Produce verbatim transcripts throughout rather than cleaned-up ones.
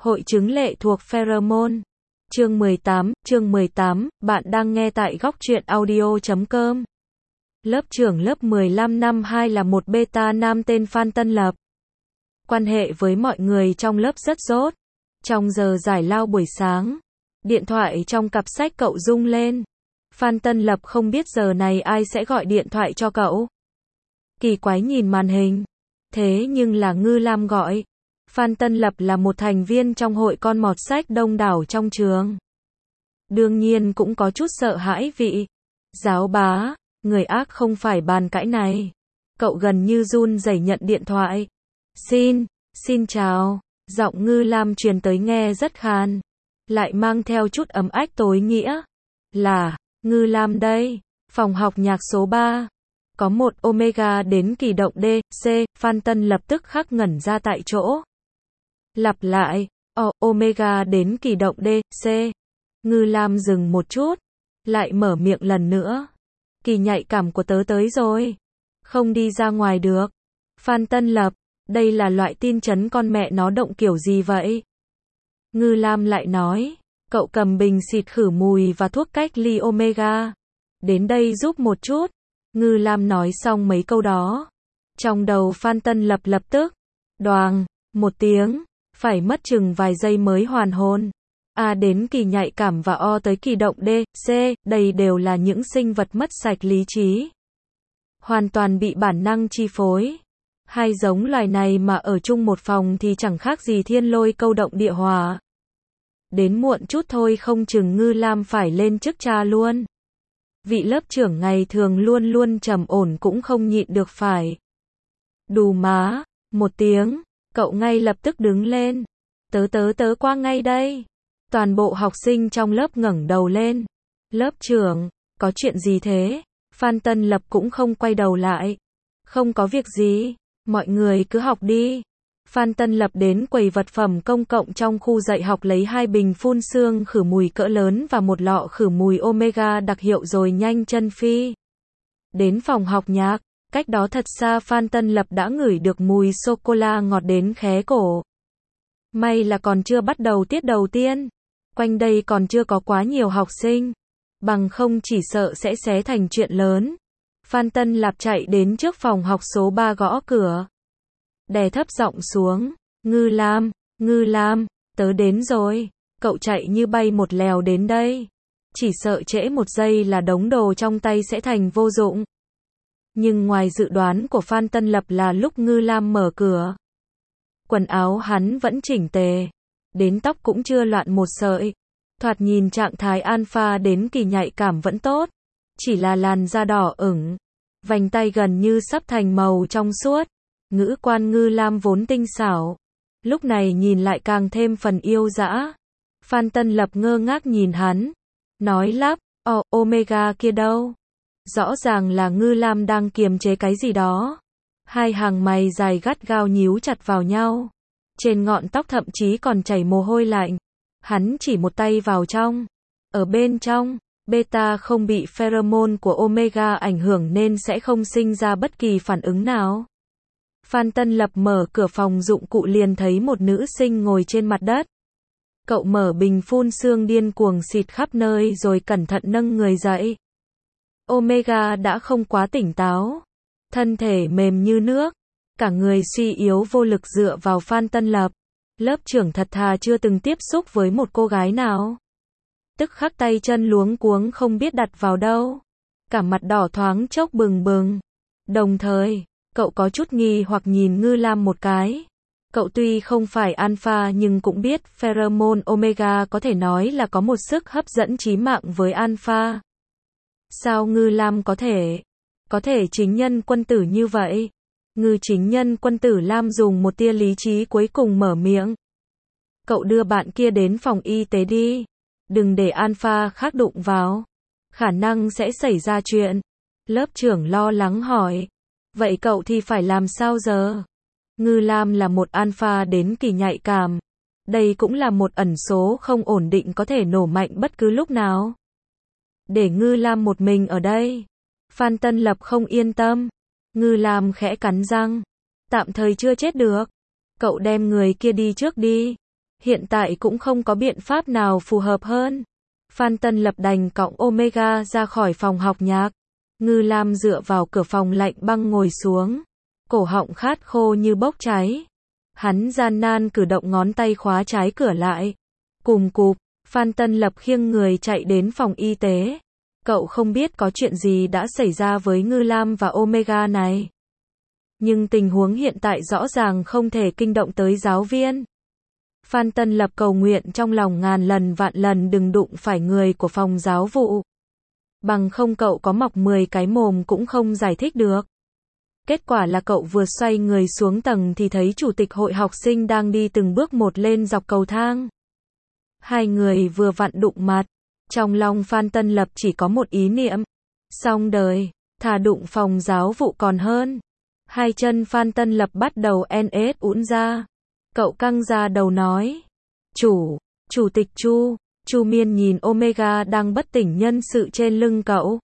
Hội chứng lệ thuộc pheromone. Chương mười tám, chương mười tám, bạn đang nghe tại góc truyện audio chấm com. Lớp trưởng lớp mười lăm năm hai là một beta nam tên Phan Tân Lập. Quan hệ với mọi người trong lớp rất tốt. Trong giờ giải lao buổi sáng, điện thoại trong cặp sách cậu rung lên. Phan Tân Lập không biết giờ này ai sẽ gọi điện thoại cho cậu. Kỳ quái nhìn màn hình. Thế nhưng là Ngư Lam gọi. Phan Tân Lập là một thành viên trong hội con mọt sách đông đảo trong trường. Đương nhiên cũng có chút sợ hãi vị giáo bá, người ác không phải bàn cãi này. Cậu gần như run rẩy nhận điện thoại. Xin, xin chào. Giọng Ngư Lam truyền tới nghe rất khàn, lại mang theo chút ấm ách tối nghĩa. Là, Ngư Lam đây, phòng học nhạc số ba. Có một Omega đến kỳ động D, C, Phan Tân lập tức khắc ngẩn ra tại chỗ. Lặp lại, O, Omega đến kỳ động D, C. Ngư Lam dừng một chút, lại mở miệng lần nữa. Kỳ nhạy cảm của tớ tới rồi. Không đi ra ngoài được. Phan Tân Lập, đây là loại tin chấn con mẹ nó động kiểu gì vậy? Ngư Lam lại nói, cậu cầm bình xịt khử mùi và thuốc cách ly Omega. Đến đây giúp một chút. Ngư Lam nói xong mấy câu đó. Trong đầu Phan Tân Lập lập tức, đoàng, một tiếng, phải mất chừng vài giây mới hoàn hồn. A đến kỳ nhạy cảm và O tới kỳ động D, C, đây đều là những sinh vật mất sạch lý trí. Hoàn toàn bị bản năng chi phối. Hai giống loài này mà ở chung một phòng thì chẳng khác gì thiên lôi câu động địa hỏa. Đến muộn chút thôi không chừng Ngư Lam phải lên chức cha luôn. Vị lớp trưởng ngày thường luôn luôn trầm ổn cũng không nhịn được phải. Đù má, một tiếng, cậu ngay lập tức đứng lên. Tớ tớ tớ qua ngay đây. Toàn bộ học sinh trong lớp ngẩng đầu lên. Lớp trưởng, có chuyện gì thế? Phan Tân Lập cũng không quay đầu lại. Không có việc gì, mọi người cứ học đi. Phan Tân Lập đến quầy vật phẩm công cộng trong khu dạy học lấy hai bình phun sương khử mùi cỡ lớn và một lọ khử mùi Omega đặc hiệu rồi nhanh chân phi. Đến phòng học nhạc, cách đó thật xa Phan Tân Lập đã ngửi được mùi sô-cô-la ngọt đến khé cổ. May là còn chưa bắt đầu tiết đầu tiên. Quanh đây còn chưa có quá nhiều học sinh. Bằng không chỉ sợ sẽ xé thành chuyện lớn. Phan Tân Lập chạy đến trước phòng học số ba gõ cửa. Đè thấp giọng xuống. Ngư Lam, Ngư Lam, tớ đến rồi. Cậu chạy như bay một lèo đến đây. Chỉ sợ trễ một giây là đống đồ trong tay sẽ thành vô dụng. Nhưng ngoài dự đoán của Phan Tân Lập là lúc Ngư Lam mở cửa. Quần áo hắn vẫn chỉnh tề. Đến tóc cũng chưa loạn một sợi. Thoạt nhìn trạng thái alpha đến kỳ nhạy cảm vẫn tốt. Chỉ là làn da đỏ ửng. Vành tay gần như sắp thành màu trong suốt. Ngữ quan Ngư Lam vốn tinh xảo. Lúc này nhìn lại càng thêm phần yêu dã. Phan Tân Lập ngơ ngác nhìn hắn. Nói lắp, Ồ, Omega kia đâu? Rõ ràng là Ngư Lam đang kiềm chế cái gì đó. Hai hàng mày dài gắt gao nhíu chặt vào nhau. Trên ngọn tóc thậm chí còn chảy mồ hôi lạnh. Hắn chỉ một tay vào trong. Ở bên trong, beta không bị pheromone của Omega ảnh hưởng nên sẽ không sinh ra bất kỳ phản ứng nào. Phan Tân Lập mở cửa phòng dụng cụ liền thấy một nữ sinh ngồi trên mặt đất. Cậu mở bình phun sương điên cuồng xịt khắp nơi rồi cẩn thận nâng người dậy. Omega đã không quá tỉnh táo. Thân thể mềm như nước. Cả người suy yếu vô lực dựa vào Phan Tân Lập. Lớp trưởng thật thà chưa từng tiếp xúc với một cô gái nào. Tức khắc tay chân luống cuống không biết đặt vào đâu. Cả mặt đỏ thoáng chốc bừng bừng. Đồng thời, cậu có chút nghi hoặc nhìn Ngư Lam một cái. Cậu tuy không phải alpha nhưng cũng biết pheromone Omega có thể nói là có một sức hấp dẫn chí mạng với alpha. Sao Ngư Lam có thể? Có thể chính nhân quân tử như vậy? Ngư chính nhân quân tử Lam dùng một tia lý trí cuối cùng mở miệng. Cậu đưa bạn kia đến phòng y tế đi. Đừng để alpha khác đụng vào. Khả năng sẽ xảy ra chuyện. Lớp trưởng lo lắng hỏi. Vậy cậu thì phải làm sao giờ? Ngư Lam là một alpha đến kỳ nhạy cảm. Đây cũng là một ẩn số không ổn định có thể nổ mạnh bất cứ lúc nào. Để Ngư Lam một mình ở đây. Phan Tân Lập không yên tâm. Ngư Lam khẽ cắn răng. Tạm thời chưa chết được. Cậu đem người kia đi trước đi. Hiện tại cũng không có biện pháp nào phù hợp hơn. Phan Tân Lập đành cõng Omega ra khỏi phòng học nhạc. Ngư Lam dựa vào cửa phòng lạnh băng ngồi xuống. Cổ họng khát khô như bốc cháy. Hắn gian nan cử động ngón tay khóa trái cửa lại. Cùm cụp, Phan Tân Lập khiêng người chạy đến phòng y tế. Cậu không biết có chuyện gì đã xảy ra với Ngư Lam và Omega này. Nhưng tình huống hiện tại rõ ràng không thể kinh động tới giáo viên. Phan Tân Lập cầu nguyện trong lòng ngàn lần vạn lần đừng đụng phải người của phòng giáo vụ. Bằng không cậu có mọc mười cái mồm cũng không giải thích được. Kết quả là cậu vừa xoay người xuống tầng thì thấy chủ tịch hội học sinh đang đi từng bước một lên dọc cầu thang. Hai người vừa vặn đụng mặt. Trong lòng Phan Tân Lập chỉ có một ý niệm. Xong đời, thà đụng phòng giáo vụ còn hơn. Hai chân Phan Tân Lập bắt đầu en ét ũn ra. Cậu căng ra đầu nói. Chủ, chủ tịch Chu. Chu Miên nhìn Omega đang bất tỉnh nhân sự trên lưng cậu.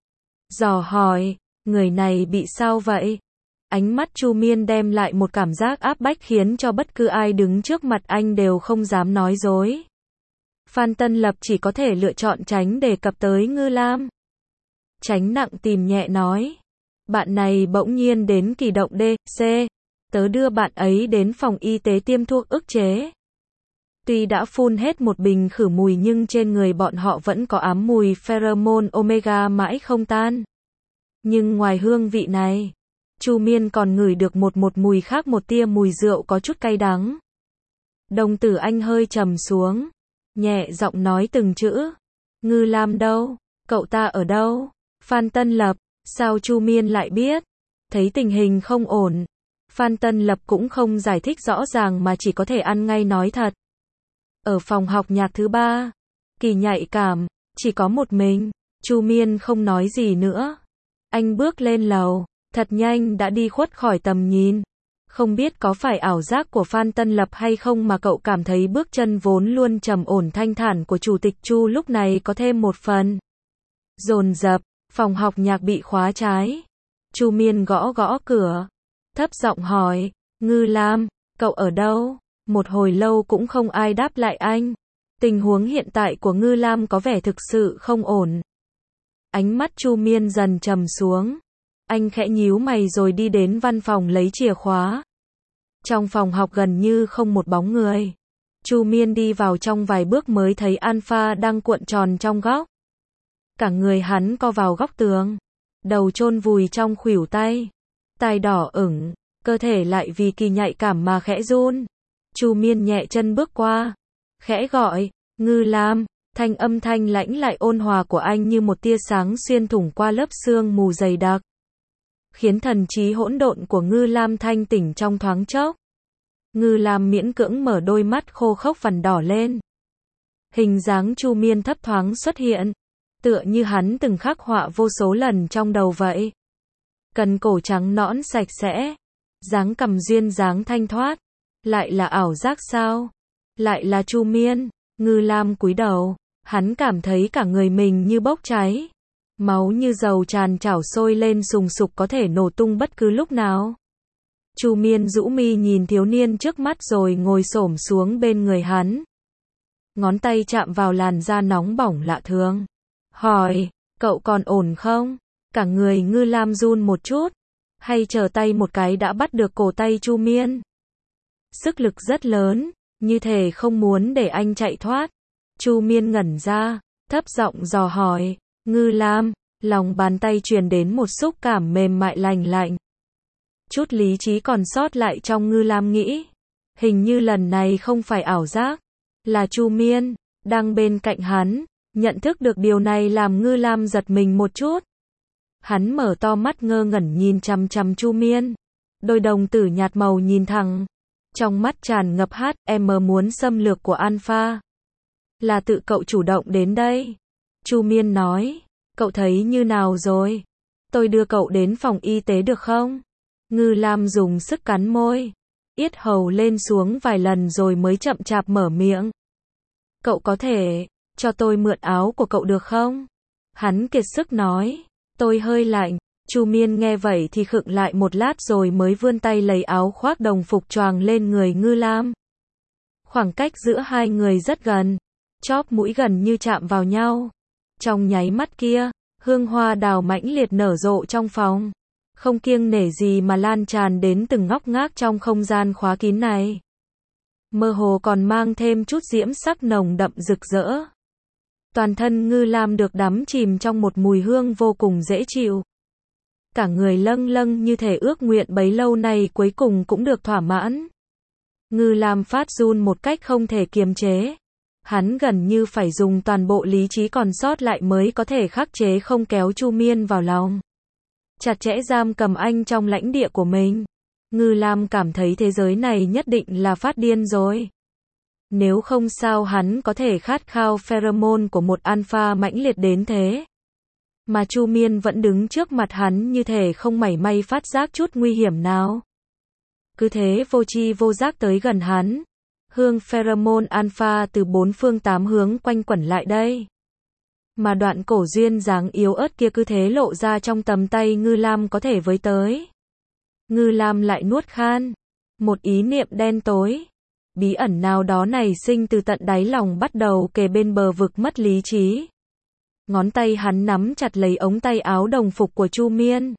Dò hỏi, người này bị sao vậy? Ánh mắt Chu Miên đem lại một cảm giác áp bách khiến cho bất cứ ai đứng trước mặt anh đều không dám nói dối. Phan Tân Lập chỉ có thể lựa chọn tránh đề cập tới Ngư Lam. Tránh nặng tìm nhẹ nói. Bạn này bỗng nhiên đến kỳ động D, C. Tớ đưa bạn ấy đến phòng y tế tiêm thuốc ức chế. Tuy đã phun hết một bình khử mùi nhưng trên người bọn họ vẫn có ám mùi pheromone Omega mãi không tan. Nhưng ngoài hương vị này, Chu Miên còn ngửi được một một mùi khác, một tia mùi rượu có chút cay đắng. Đồng tử anh hơi trầm xuống, nhẹ giọng nói từng chữ. Ngư Lam đâu? Cậu ta ở đâu? Phan Tân Lập, sao Chu Miên lại biết? Thấy tình hình không ổn, Phan Tân Lập cũng không giải thích rõ ràng mà chỉ có thể ăn ngay nói thật. Ở phòng học nhạc thứ ba, Kỳ nhạy cảm, chỉ có một mình. Chu Miên không nói gì nữa. Anh bước lên lầu, thật nhanh đã đi khuất khỏi tầm nhìn. Không biết có phải ảo giác của Phan Tân Lập hay không mà cậu cảm thấy bước chân vốn luôn trầm ổn thanh thản của chủ tịch Chu lúc này có thêm một phần dồn dập. Phòng học nhạc bị khóa trái. Chu Miên gõ gõ cửa, thấp giọng hỏi, Ngư Lam, cậu ở đâu? Một hồi lâu cũng không ai đáp lại anh. Tình huống hiện tại của Ngư Lam có vẻ thực sự không ổn. Ánh mắt Chu Miên dần trầm xuống. Anh khẽ nhíu mày rồi đi đến văn phòng lấy chìa khóa. Trong phòng học gần như không một bóng người. Chu Miên đi vào trong vài bước mới thấy Alpha đang cuộn tròn trong góc. Cả người hắn co vào góc tường, đầu chôn vùi trong khuỷu tay, tai đỏ ửng, cơ thể lại vì kỳ nhạy cảm mà khẽ run. Chu Miên nhẹ chân bước qua, khẽ gọi, Ngư Lam. Thanh âm thanh lãnh lại ôn hòa của anh như một tia sáng xuyên thủng qua lớp sương mù dày đặc, khiến thần trí hỗn độn của Ngư Lam thanh tỉnh trong thoáng chốc. Ngư Lam miễn cưỡng mở đôi mắt khô khốc vằn đỏ lên. Hình dáng Chu Miên thấp thoáng xuất hiện, tựa như hắn từng khắc họa vô số lần trong đầu vậy. Cần cổ trắng nõn sạch sẽ, dáng cằm duyên dáng thanh thoát. Lại là ảo giác sao? Lại là Chu Miên. Ngư Lam cúi đầu, hắn cảm thấy cả người mình như bốc cháy. Máu như dầu tràn trào sôi lên sùng sục có thể nổ tung bất cứ lúc nào. Chu Miên rũ mi nhìn thiếu niên trước mắt rồi ngồi xổm xuống bên người hắn. Ngón tay chạm vào làn da nóng bỏng lạ thường. Hỏi, cậu còn ổn không? Cả người Ngư Lam run một chút, hay chờ tay một cái đã bắt được cổ tay Chu Miên. Sức lực rất lớn, như thể không muốn để anh chạy thoát. Chu Miên ngẩn ra, thấp giọng dò hỏi, Ngư Lam. Lòng bàn tay truyền đến một xúc cảm mềm mại lành lạnh. Chút lý trí còn sót lại trong Ngư Lam nghĩ, hình như lần này không phải ảo giác, là Chu Miên đang bên cạnh hắn. Nhận thức được điều này làm Ngư Lam giật mình một chút. Hắn mở to mắt ngơ ngẩn nhìn chằm chằm Chu Miên. Đôi đồng tử nhạt màu nhìn thẳng. Trong mắt tràn ngập hát em muốn xâm lược của Alpha. Là tự cậu chủ động đến đây. Chu Miên nói, cậu thấy như nào rồi? Tôi đưa cậu đến phòng y tế được không? Ngư Lam dùng sức cắn môi, yết hầu lên xuống vài lần rồi mới chậm chạp mở miệng. Cậu có thể cho tôi mượn áo của cậu được không? Hắn kiệt sức nói. Tôi hơi lạnh. Chu Miên nghe vậy thì khựng lại một lát rồi mới vươn tay lấy áo khoác đồng phục choàng lên người Ngư Lam. Khoảng cách giữa hai người rất gần, chóp mũi gần như chạm vào nhau. Trong nháy mắt kia, hương hoa đào mãnh liệt nở rộ trong phòng, không kiêng nể gì mà lan tràn đến từng ngóc ngách trong không gian khóa kín này. Mơ hồ còn mang thêm chút diễm sắc nồng đậm rực rỡ. Toàn thân Ngư Lam được đắm chìm trong một mùi hương vô cùng dễ chịu. Cả người lâng lâng như thể ước nguyện bấy lâu nay cuối cùng cũng được thỏa mãn. Ngư Lam phát run một cách không thể kiềm chế. Hắn gần như phải dùng toàn bộ lý trí còn sót lại mới có thể khắc chế không kéo Chu Miên vào lòng. Chặt chẽ giam cầm anh trong lãnh địa của mình. Ngư Lam cảm thấy thế giới này nhất định là phát điên rồi. Nếu không sao hắn có thể khát khao pheromone của một alpha mãnh liệt đến thế. Mà Chu Miên vẫn đứng trước mặt hắn như thể không mảy may phát giác chút nguy hiểm nào. Cứ thế vô tri vô giác tới gần hắn. Hương pheromone alpha từ bốn phương tám hướng quanh quẩn lại đây. Mà đoạn cổ duyên dáng yếu ớt kia cứ thế lộ ra trong tầm tay Ngư Lam có thể với tới. Ngư Lam lại nuốt khan. Một ý niệm đen tối, bí ẩn nào đó nảy sinh từ tận đáy lòng bắt đầu kề bên bờ vực mất lý trí. Ngón tay hắn nắm chặt lấy ống tay áo đồng phục của Chu Miên.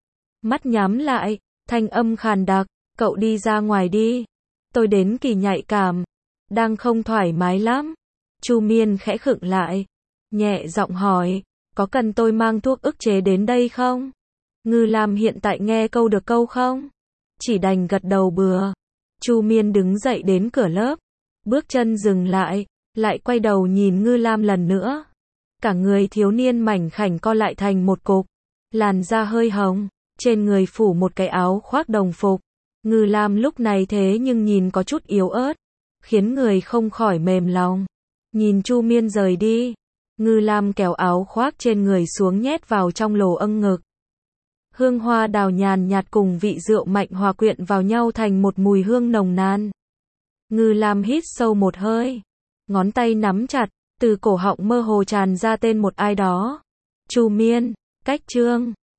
Mắt nhắm lại, thanh âm khàn đặc, cậu đi ra ngoài đi. Tôi đến kỳ nhạy cảm, đang không thoải mái lắm. Chu Miên khẽ khựng lại, nhẹ giọng hỏi, có cần tôi mang thuốc ức chế đến đây không? Ngư Lam hiện tại nghe câu được câu không? Chỉ đành gật đầu bừa. Chu Miên đứng dậy đến cửa lớp, bước chân dừng lại, lại quay đầu nhìn Ngư Lam lần nữa. Cả người thiếu niên mảnh khảnh co lại thành một cục, làn da hơi hồng, trên người phủ một cái áo khoác đồng phục. Ngư Lam lúc này thế nhưng nhìn có chút yếu ớt, khiến người không khỏi mềm lòng. Nhìn Chu Miên rời đi, Ngư Lam kéo áo khoác trên người xuống nhét vào trong lỗ âng ngực. Hương hoa đào nhàn nhạt cùng vị rượu mạnh hòa quyện vào nhau thành một mùi hương nồng nàn. Ngư Lam hít sâu một hơi, ngón tay nắm chặt, từ cổ họng mơ hồ tràn ra tên một ai đó. Chu Miên, cách chương.